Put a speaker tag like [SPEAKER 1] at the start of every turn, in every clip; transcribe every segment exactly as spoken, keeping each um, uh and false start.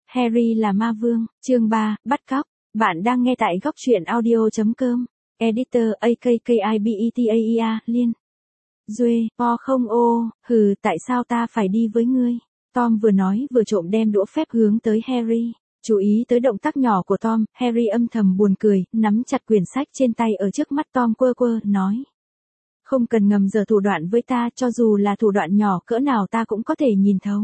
[SPEAKER 1] Harry là ma vương, chương ba, bắt cóc. Bạn đang nghe tại góc truyện audio chấm com. Editor a k k i b e t a e a, Liên. Duê, o không ô, hừ, tại sao ta phải đi với ngươi? Tom vừa nói vừa trộm đem đũa phép hướng tới Harry. Chú ý tới động tác nhỏ của Tom, Harry âm thầm buồn cười, nắm chặt quyển sách trên tay ở trước mắt Tom quơ quơ, nói. Không cần ngầm giờ thủ đoạn với ta, cho dù là thủ đoạn nhỏ cỡ nào ta cũng có thể nhìn thấu.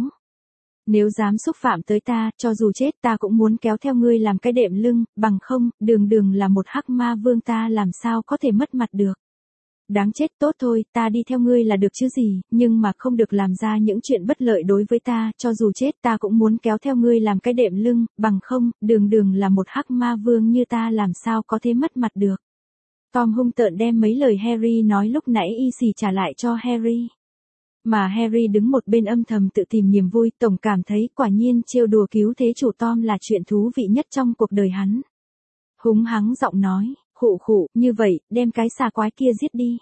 [SPEAKER 1] Nếu dám xúc phạm tới ta, cho dù chết ta cũng muốn kéo theo ngươi làm cái đệm lưng, bằng không, đường đường là một hắc ma vương ta làm sao có thể mất mặt được. Đáng chết, tốt thôi, ta đi theo ngươi là được chứ gì, nhưng mà không được làm ra những chuyện bất lợi đối với ta, cho dù chết ta cũng muốn kéo theo ngươi làm cái đệm lưng, bằng không, đường đường là một hắc ma vương như ta làm sao có thể mất mặt được. Tom hung tợn đem mấy lời Harry nói lúc nãy y xì trả lại cho Harry. Mà Harry đứng một bên âm thầm tự tìm niềm vui, tổng cảm thấy quả nhiên trêu đùa cứu thế chủ Tom là chuyện thú vị nhất trong cuộc đời hắn. Húng hắng giọng nói, khụ khụ, như vậy, đem cái xà quái kia giết đi.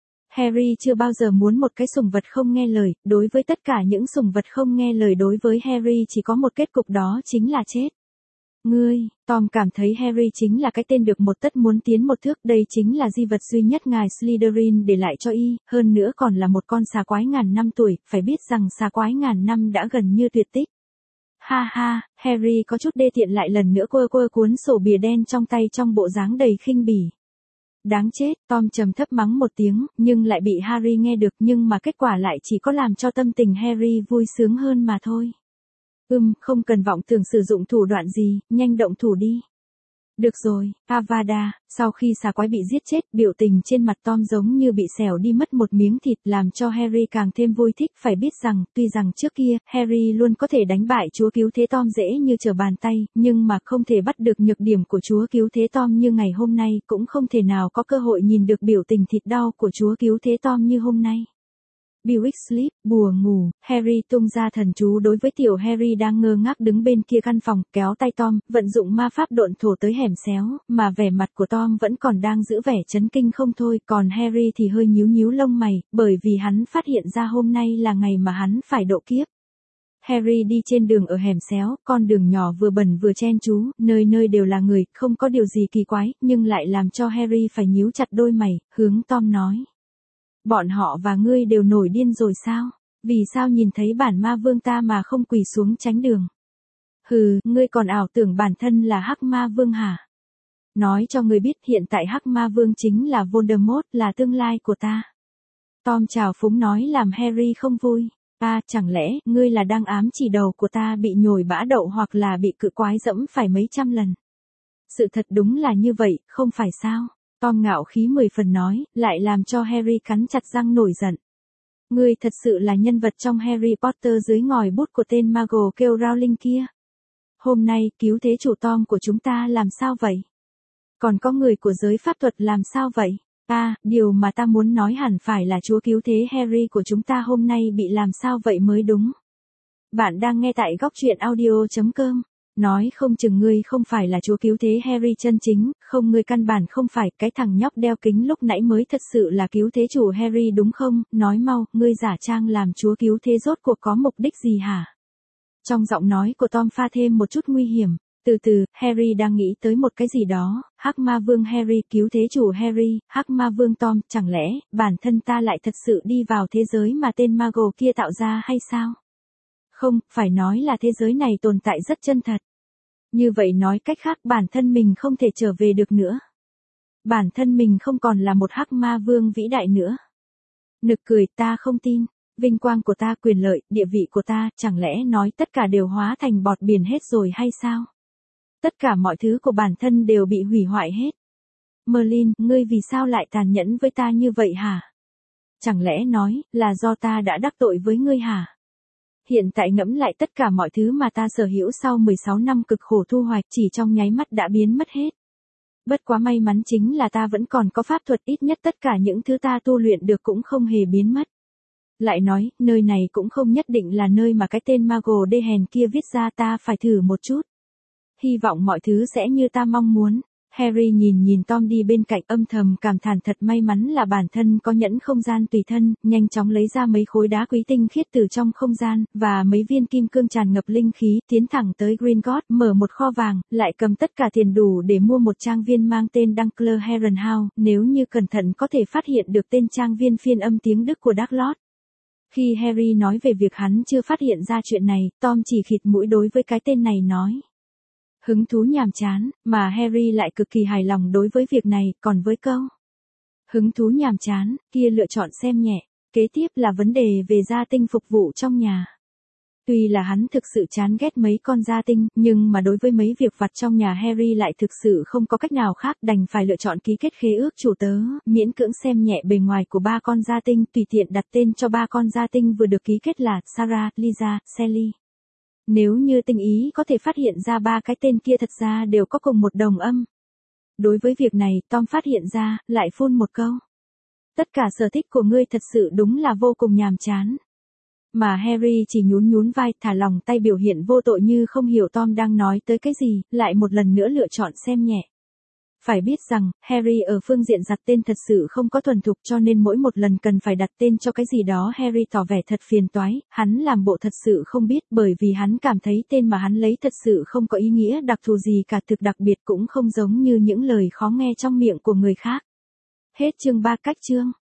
[SPEAKER 1] Harry chưa bao giờ muốn một cái sủng vật không nghe lời, đối với tất cả những sủng vật không nghe lời đối với Harry chỉ có một kết cục đó chính là chết. Ngươi, Tom cảm thấy Harry chính là cái tên được một tấc muốn tiến một thước, đây chính là di vật duy nhất ngài Slytherin để lại cho y, hơn nữa còn là một con xà quái ngàn năm tuổi, phải biết rằng xà quái ngàn năm đã gần như tuyệt tích. Ha ha, Harry có chút đê tiện lại lần nữa quơ quơ cuốn sổ bìa đen trong tay trong bộ dáng đầy khinh bỉ. Đáng chết, Tom trầm thấp mắng một tiếng, nhưng lại bị Harry nghe được, nhưng mà kết quả lại chỉ có làm cho tâm tình Harry vui sướng hơn mà thôi. Ừm, không cần vọng tưởng sử dụng thủ đoạn gì, nhanh động thủ đi. Được rồi, Avada, sau khi xà quái bị giết chết, biểu tình trên mặt Tom giống như bị xẻo đi mất một miếng thịt, làm cho Harry càng thêm vui thích. Phải biết rằng, tuy rằng trước kia, Harry luôn có thể đánh bại chúa cứu thế Tom dễ như trở bàn tay, nhưng mà không thể bắt được nhược điểm của chúa cứu thế Tom như ngày hôm nay, cũng không thể nào có cơ hội nhìn được biểu tình thịt đau của chúa cứu thế Tom như hôm nay. Bewitch Sleep, bùa ngủ, Harry tung ra thần chú đối với tiểu Harry đang ngơ ngác đứng bên kia căn phòng, kéo tay Tom, vận dụng ma pháp độn thổ tới hẻm xéo, mà vẻ mặt của Tom vẫn còn đang giữ vẻ chấn kinh không thôi, còn Harry thì hơi nhíu nhíu lông mày, bởi vì hắn phát hiện ra hôm nay là ngày mà hắn phải độ kiếp. Harry đi trên đường ở hẻm xéo, con đường nhỏ vừa bẩn vừa chen chú, nơi nơi đều là người, không có điều gì kỳ quái, nhưng lại làm cho Harry phải nhíu chặt đôi mày, hướng Tom nói. Bọn họ và ngươi đều nổi điên rồi sao? Vì sao nhìn thấy bản ma vương ta mà không quỳ xuống tránh đường? Hừ, ngươi còn ảo tưởng bản thân là hắc ma vương hả? Nói cho ngươi biết hiện tại hắc ma vương chính là Voldemort, là tương lai của ta. Tom trào phúng nói làm Harry không vui. À, chẳng lẽ, ngươi là đang ám chỉ đầu của ta bị nhồi bã đậu hoặc là bị cự quái dẫm phải mấy trăm lần? Sự thật đúng là như vậy, không phải sao? Tom ngạo khí mười phần nói, lại làm cho Harry cắn chặt răng nổi giận. Ngươi thật sự là nhân vật trong Harry Potter dưới ngòi bút của tên Mago kêu Rowling kia. Hôm nay, cứu thế chủ Tom của chúng ta làm sao vậy? Còn có người của giới pháp thuật làm sao vậy? À, điều mà ta muốn nói hẳn phải là chúa cứu thế Harry của chúng ta hôm nay bị làm sao vậy mới đúng. Bạn đang nghe tại góc truyện audio chấm com. Nói không chừng ngươi không phải là chúa cứu thế Harry chân chính, không ngươi căn bản không phải, cái thằng nhóc đeo kính lúc nãy mới thật sự là cứu thế chủ Harry đúng không, nói mau, ngươi giả trang làm chúa cứu thế rốt cuộc có mục đích gì hả? Trong giọng nói của Tom pha thêm một chút nguy hiểm, từ từ, Harry đang nghĩ tới một cái gì đó, hắc ma vương Harry, cứu thế chủ Harry, hắc ma vương Tom, chẳng lẽ, bản thân ta lại thật sự đi vào thế giới mà tên Mago kia tạo ra hay sao? Không, phải nói là thế giới này tồn tại rất chân thật. Như vậy nói cách khác bản thân mình không thể trở về được nữa. Bản thân mình không còn là một hắc ma vương vĩ đại nữa. Nực cười, ta không tin. Vinh quang của ta, quyền lợi, địa vị của ta, chẳng lẽ nói tất cả đều hóa thành bọt biển hết rồi hay sao? Tất cả mọi thứ của bản thân đều bị hủy hoại hết. Merlin, ngươi vì sao lại tàn nhẫn với ta như vậy hả? Chẳng lẽ nói, là do ta đã đắc tội với ngươi hả? Hiện tại ngẫm lại tất cả mọi thứ mà ta sở hữu sau mười sáu năm cực khổ thu hoạch chỉ trong nháy mắt đã biến mất hết. Bất quá may mắn chính là ta vẫn còn có pháp thuật, ít nhất tất cả những thứ ta tu luyện được cũng không hề biến mất. Lại nói, nơi này cũng không nhất định là nơi mà cái tên Mago đê hèn kia viết ra, ta phải thử một chút. Hy vọng mọi thứ sẽ như ta mong muốn. Harry nhìn nhìn Tom đi bên cạnh âm thầm cảm thán thật may mắn là bản thân có nhẫn không gian tùy thân, nhanh chóng lấy ra mấy khối đá quý tinh khiết từ trong không gian, và mấy viên kim cương tràn ngập linh khí, tiến thẳng tới Gringotts, mở một kho vàng, lại cầm tất cả tiền đủ để mua một trang viên mang tên Dunkler Herrenhaus, nếu như cẩn thận có thể phát hiện được tên trang viên phiên âm tiếng Đức của Dark Lord. Khi Harry nói về việc hắn chưa phát hiện ra chuyện này, Tom chỉ khịt mũi đối với cái tên này nói. Hứng thú nhàm chán, mà Harry lại cực kỳ hài lòng đối với việc này, còn với câu. Hứng thú nhàm chán, kia lựa chọn xem nhẹ. Kế tiếp là vấn đề về gia tinh phục vụ trong nhà. Tuy là hắn thực sự chán ghét mấy con gia tinh, nhưng mà đối với mấy việc vặt trong nhà Harry lại thực sự không có cách nào khác, đành phải lựa chọn ký kết khế ước chủ tớ, miễn cưỡng xem nhẹ bề ngoài của ba con gia tinh, tùy tiện đặt tên cho ba con gia tinh vừa được ký kết là Sarah, Lisa, Sally. Nếu như tinh ý có thể phát hiện ra ba cái tên kia thật ra đều có cùng một đồng âm. Đối với việc này, Tom phát hiện ra, lại phun một câu. Tất cả sở thích của ngươi thật sự đúng là vô cùng nhàm chán. Mà Harry chỉ nhún nhún vai, thả lòng tay biểu hiện vô tội như không hiểu Tom đang nói tới cái gì, lại một lần nữa lựa chọn xem nhẹ. Phải biết rằng, Harry ở phương diện đặt tên thật sự không có thuần thục, cho nên mỗi một lần cần phải đặt tên cho cái gì đó Harry tỏ vẻ thật phiền toái, hắn làm bộ thật sự không biết, bởi vì hắn cảm thấy tên mà hắn lấy thật sự không có ý nghĩa đặc thù gì cả, thực đặc biệt cũng không giống như những lời khó nghe trong miệng của người khác. Hết chương ba. Cách chương